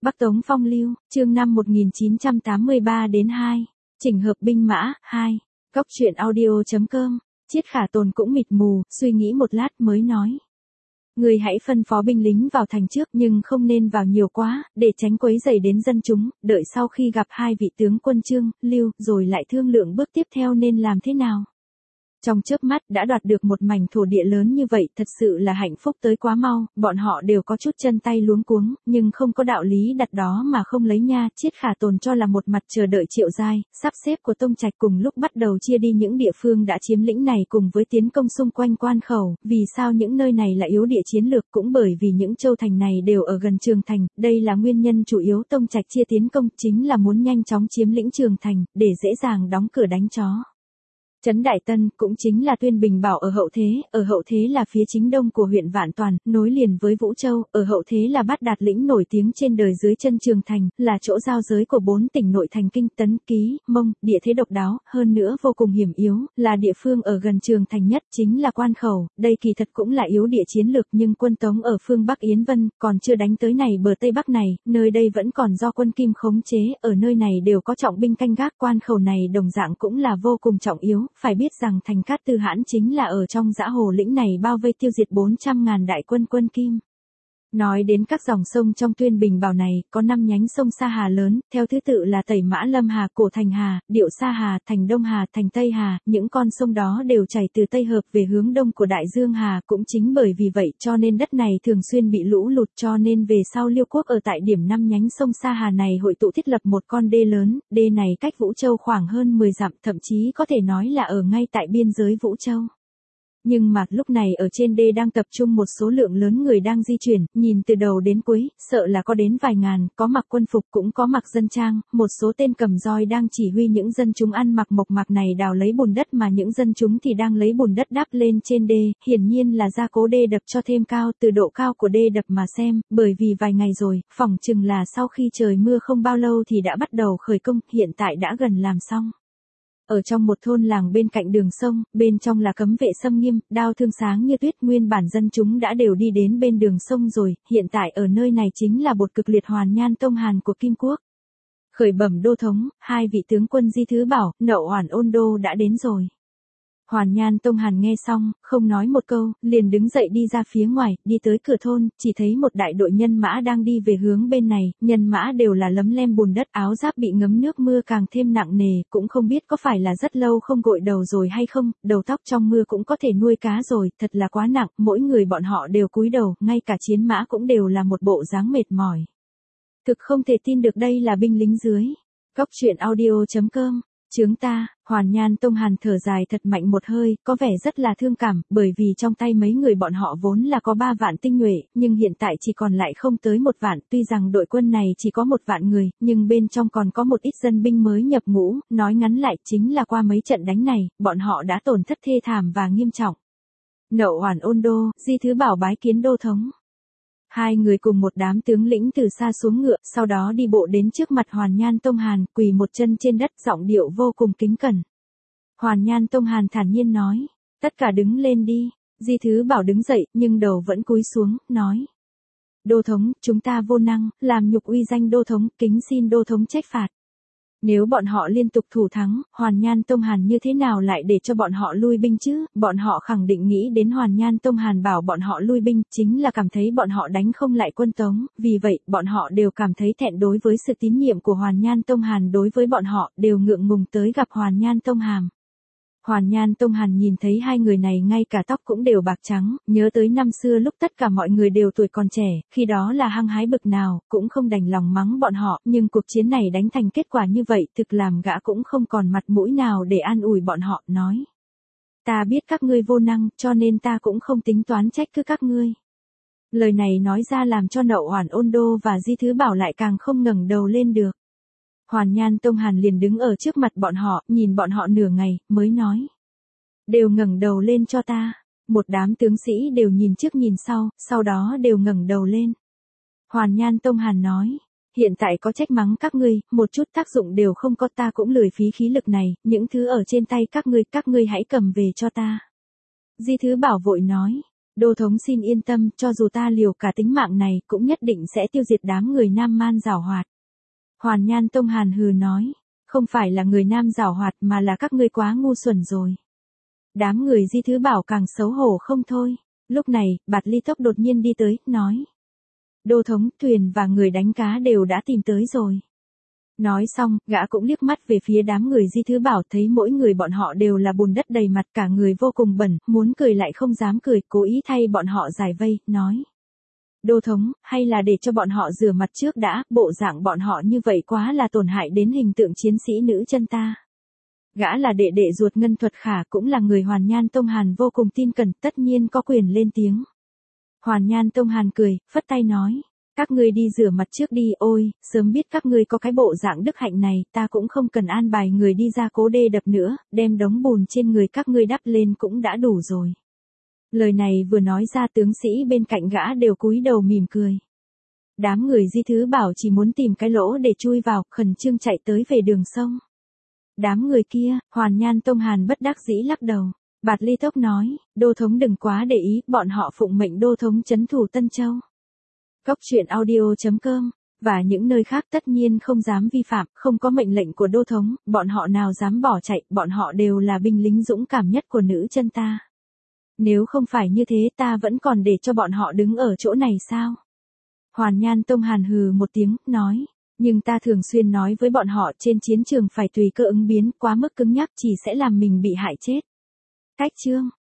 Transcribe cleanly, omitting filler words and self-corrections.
Bắc Tống Phong Lưu, chương năm 1983 đến 2. Chỉnh hợp binh mã, 2. Góc truyện audio.com. Chiết Khả Tồn cũng mịt mù, suy nghĩ một lát mới nói. Người hãy phân phó binh lính vào thành trước nhưng không nên vào nhiều quá, để tránh quấy rầy đến dân chúng, đợi sau khi gặp hai vị tướng quân Trương, Lưu, rồi lại thương lượng bước tiếp theo nên làm thế nào. Trong chớp mắt đã đoạt được một mảnh thổ địa lớn như vậy, thật sự là hạnh phúc tới quá mau, bọn họ đều có chút chân tay luống cuống, nhưng không có đạo lý đặt đó mà không lấy nha. Chiết Khả Tồn cho là một mặt chờ đợi Triệu Giai, sắp xếp của Tông Trạch cùng lúc bắt đầu chia đi những địa phương đã chiếm lĩnh này cùng với tiến công xung quanh quan khẩu. Vì sao những nơi này là yếu địa chiến lược? Cũng bởi vì những châu thành này đều ở gần Trường Thành, đây là nguyên nhân chủ yếu Tông Trạch chia tiến công, chính là muốn nhanh chóng chiếm lĩnh Trường Thành, để dễ dàng đóng cửa đánh chó. Trấn Đại Tân cũng chính là Tuyên Bình Bảo ở Hậu Thế là phía chính đông của huyện Vạn Toàn, nối liền với Vũ Châu, ở Hậu Thế là Bát Đạt lĩnh nổi tiếng trên đời dưới chân Trường Thành, là chỗ giao giới của 4 tỉnh nội thành Kinh, Tấn, Ký, Mông, địa thế độc đáo, hơn nữa vô cùng hiểm yếu, là địa phương ở gần Trường Thành nhất, chính là quan khẩu, đây kỳ thật cũng là yếu địa chiến lược nhưng quân Tống ở phương Bắc Yến Vân, còn chưa đánh tới này bờ Tây Bắc này, nơi đây vẫn còn do quân Kim khống chế, ở nơi này đều có trọng binh canh gác, quan khẩu này đồng dạng cũng là vô cùng trọng yếu. Phải biết rằng thành Cát Tư Hãn chính là ở trong Dã Hồ lĩnh này bao vây tiêu diệt 400.000 đại quân quân Kim. Nói đến các dòng sông trong Tuyên Bình Bảo này, có 5 nhánh sông Sa Hà lớn, theo thứ tự là Tẩy Mã Lâm Hà, Cổ Thành Hà, Điệu Sa Hà, Thành Đông Hà, Thành Tây Hà, những con sông đó đều chảy từ Tây Hợp về hướng đông của Đại Dương Hà, cũng chính bởi vì vậy cho nên đất này thường xuyên bị lũ lụt, cho nên về sau Liêu quốc ở tại điểm 5 nhánh sông Sa Hà này hội tụ thiết lập một con đê lớn, đê này cách Vũ Châu khoảng hơn 10 dặm, thậm chí có thể nói là ở ngay tại biên giới Vũ Châu. Nhưng mà lúc này ở trên đê đang tập trung một số lượng lớn người đang di chuyển, nhìn từ đầu đến cuối, sợ là có đến vài ngàn, có mặc quân phục cũng có mặc dân trang, một số tên cầm roi đang chỉ huy những dân chúng ăn mặc mộc mạc này đào lấy bùn đất mà những dân chúng thì đang lấy bùn đất đắp lên trên đê, hiển nhiên là gia cố đê đập cho thêm cao. Từ độ cao của đê đập mà xem, bởi vì vài ngày rồi, phỏng chừng là sau khi trời mưa không bao lâu thì đã bắt đầu khởi công, hiện tại đã gần làm xong. Ở trong một thôn làng bên cạnh đường sông, bên trong là cấm vệ xâm nghiêm, đao thương sáng như tuyết, nguyên bản dân chúng đã đều đi đến bên đường sông rồi, hiện tại ở nơi này chính là bột cực liệt Hoàn Nhan Tông Hàn của Kim Quốc. Khởi bẩm đô thống, hai vị tướng quân Di Thứ Bảo, Nậu Oản Ôn Đô đã đến rồi. Hoàn Nhan Tông Hàn nghe xong, không nói một câu, liền đứng dậy đi ra phía ngoài, đi tới cửa thôn, chỉ thấy một đại đội nhân mã đang đi về hướng bên này, nhân mã đều là lấm lem bùn đất, áo giáp bị ngấm nước mưa càng thêm nặng nề, cũng không biết có phải là rất lâu không gội đầu rồi hay không, đầu tóc trong mưa cũng có thể nuôi cá rồi, thật là quá nặng, mỗi người bọn họ đều cúi đầu, ngay cả chiến mã cũng đều là một bộ dáng mệt mỏi. Thực không thể tin được đây là binh lính dưới. Góc truyện audio.com. Chướng ta, Hoàn Nhan Tông Hàn thở dài thật mạnh một hơi, có vẻ rất là thương cảm, bởi vì trong tay mấy người bọn họ vốn là có 3 vạn tinh nhuệ, nhưng hiện tại chỉ còn lại không tới 1 vạn, tuy rằng đội quân này chỉ có 1 vạn người, nhưng bên trong còn có một ít dân binh mới nhập ngũ, nói ngắn lại chính là qua mấy trận đánh này, bọn họ đã tổn thất thê thảm và nghiêm trọng. Nậu Oản Ôn Đô, Di Thứ Bảo bái kiến đô thống. Hai người cùng một đám tướng lĩnh từ xa xuống ngựa, sau đó đi bộ đến trước mặt Hoàn Nhan Tông Hàn, quỳ một chân trên đất, giọng điệu vô cùng kính cẩn. Hoàn Nhan Tông Hàn thản nhiên nói, tất cả đứng lên đi. Di Thứ Bảo đứng dậy, nhưng đầu vẫn cúi xuống, nói. Đô thống, chúng ta vô năng, làm nhục uy danh đô thống, kính xin đô thống trách phạt. Nếu bọn họ liên tục thủ thắng, Hoàn Nhan Tông Hàn như thế nào lại để cho bọn họ lui binh chứ? Bọn họ khẳng định nghĩ đến Hoàn Nhan Tông Hàn bảo bọn họ lui binh, chính là cảm thấy bọn họ đánh không lại quân Tống, vì vậy, bọn họ đều cảm thấy thẹn đối với sự tín nhiệm của Hoàn Nhan Tông Hàn đối với bọn họ, đều ngượng ngùng tới gặp Hoàn Nhan Tông Hàn. Hoàn Nhan Tông Hàn nhìn thấy hai người này ngay cả tóc cũng đều bạc trắng, nhớ tới năm xưa lúc tất cả mọi người đều tuổi còn trẻ, khi đó là hăng hái bực nào, cũng không đành lòng mắng bọn họ, nhưng cuộc chiến này đánh thành kết quả như vậy, thực làm gã cũng không còn mặt mũi nào để an ủi bọn họ, nói. Ta biết các ngươi vô năng, cho nên ta cũng không tính toán trách cứ các ngươi. Lời này nói ra làm cho Nậu Oản Ôn Đô và Di Thứ Bảo lại càng không ngẩng đầu lên được. Hoàn Nhan Tông Hàn liền đứng ở trước mặt bọn họ, nhìn bọn họ nửa ngày, mới nói. Đều ngẩng đầu lên cho ta. Một đám tướng sĩ đều nhìn trước nhìn sau đó đều ngẩng đầu lên. Hoàn Nhan Tông Hàn nói. Hiện tại có trách mắng các ngươi, một chút tác dụng đều không có, ta cũng lười phí khí lực này, những thứ ở trên tay các ngươi hãy cầm về cho ta. Di Thứ Bảo vội nói. Đô thống xin yên tâm, cho dù ta liều cả tính mạng này cũng nhất định sẽ tiêu diệt đám người Nam Man giảo hoạt. Hoàn Nhan Tông Hàn hừ nói, không phải là người Nam giảo hoạt mà là các ngươi quá ngu xuẩn rồi. Đám người Di Thứ Bảo càng xấu hổ không thôi. Lúc này, Bạt Ly Tốc đột nhiên đi tới, nói. Đô thống, thuyền và người đánh cá đều đã tìm tới rồi. Nói xong, gã cũng liếc mắt về phía đám người Di Thứ Bảo, thấy mỗi người bọn họ đều là bùn đất đầy mặt, cả người vô cùng bẩn, muốn cười lại không dám cười, cố ý thay bọn họ giải vây, nói. Đô thống, hay là để cho bọn họ rửa mặt trước đã, bộ dạng bọn họ như vậy quá là tổn hại đến hình tượng chiến sĩ nữ chân ta. Gã là đệ đệ ruột Ngân Thuật Khả, cũng là người Hoàn Nhan Tông Hàn vô cùng tin cẩn, tất nhiên có quyền lên tiếng. Hoàn Nhan Tông Hàn cười, phất tay nói. Các ngươi đi rửa mặt trước đi, ôi, sớm biết các ngươi có cái bộ dạng đức hạnh này, ta cũng không cần an bài người đi ra cố đê đập nữa, đem đống bùn trên người các ngươi đắp lên cũng đã đủ rồi. Lời này vừa nói ra, tướng sĩ bên cạnh gã đều cúi đầu mỉm cười. Đám người Di Thứ Bảo chỉ muốn tìm cái lỗ để chui vào, khẩn trương chạy tới về đường sông. Đám người kia, Hoàn Nhan Tông Hàn bất đắc dĩ lắc đầu. Bạt Ly Tốc nói, đô thống đừng quá để ý, bọn họ phụng mệnh đô thống trấn thủ Tân Châu. Cốc truyện audio.com, và những nơi khác tất nhiên không dám vi phạm, không có mệnh lệnh của đô thống, bọn họ nào dám bỏ chạy, bọn họ đều là binh lính dũng cảm nhất của nữ chân ta. Nếu không phải như thế ta vẫn còn để cho bọn họ đứng ở chỗ này sao? Hoàn Nhan Tông Hàn hừ một tiếng, nói, nhưng ta thường xuyên nói với bọn họ trên chiến trường phải tùy cơ ứng biến, quá mức cứng nhắc chỉ sẽ làm mình bị hại chết. Cách chương